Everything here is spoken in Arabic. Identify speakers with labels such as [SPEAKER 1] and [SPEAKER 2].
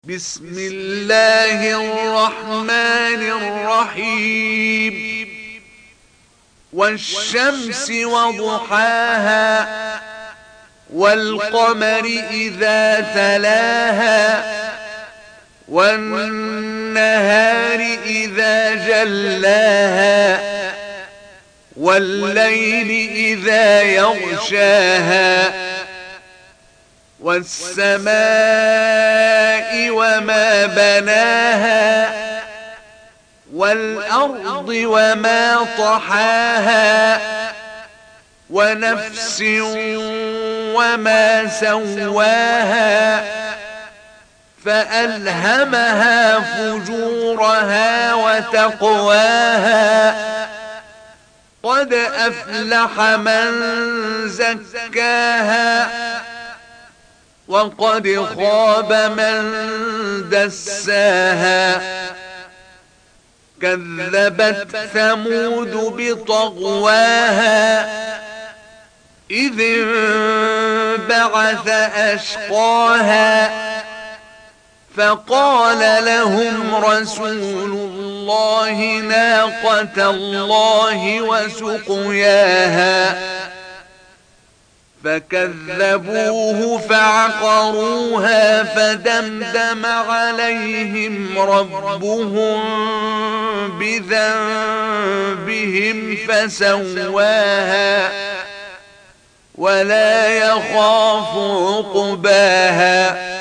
[SPEAKER 1] بسم الله الرحمن الرحيم والشمس وضحاها والقمر إذا تلاها والنهار إذا جلاها والليل إذا يغشاها والسماء وما بناها والأرض وما طحاها ونفس وما سواها فألهمها فجورها وتقواها قد أفلح من زكاها وقد خاب من دساها كذبت ثمود بطغواها إذ انبعث أشقاها فقال لهم رسول الله ناقة الله وسقياها فكذبوه فعقروها فدمدم عليهم ربهم بذنبهم فسواها ولا يخاف عقباها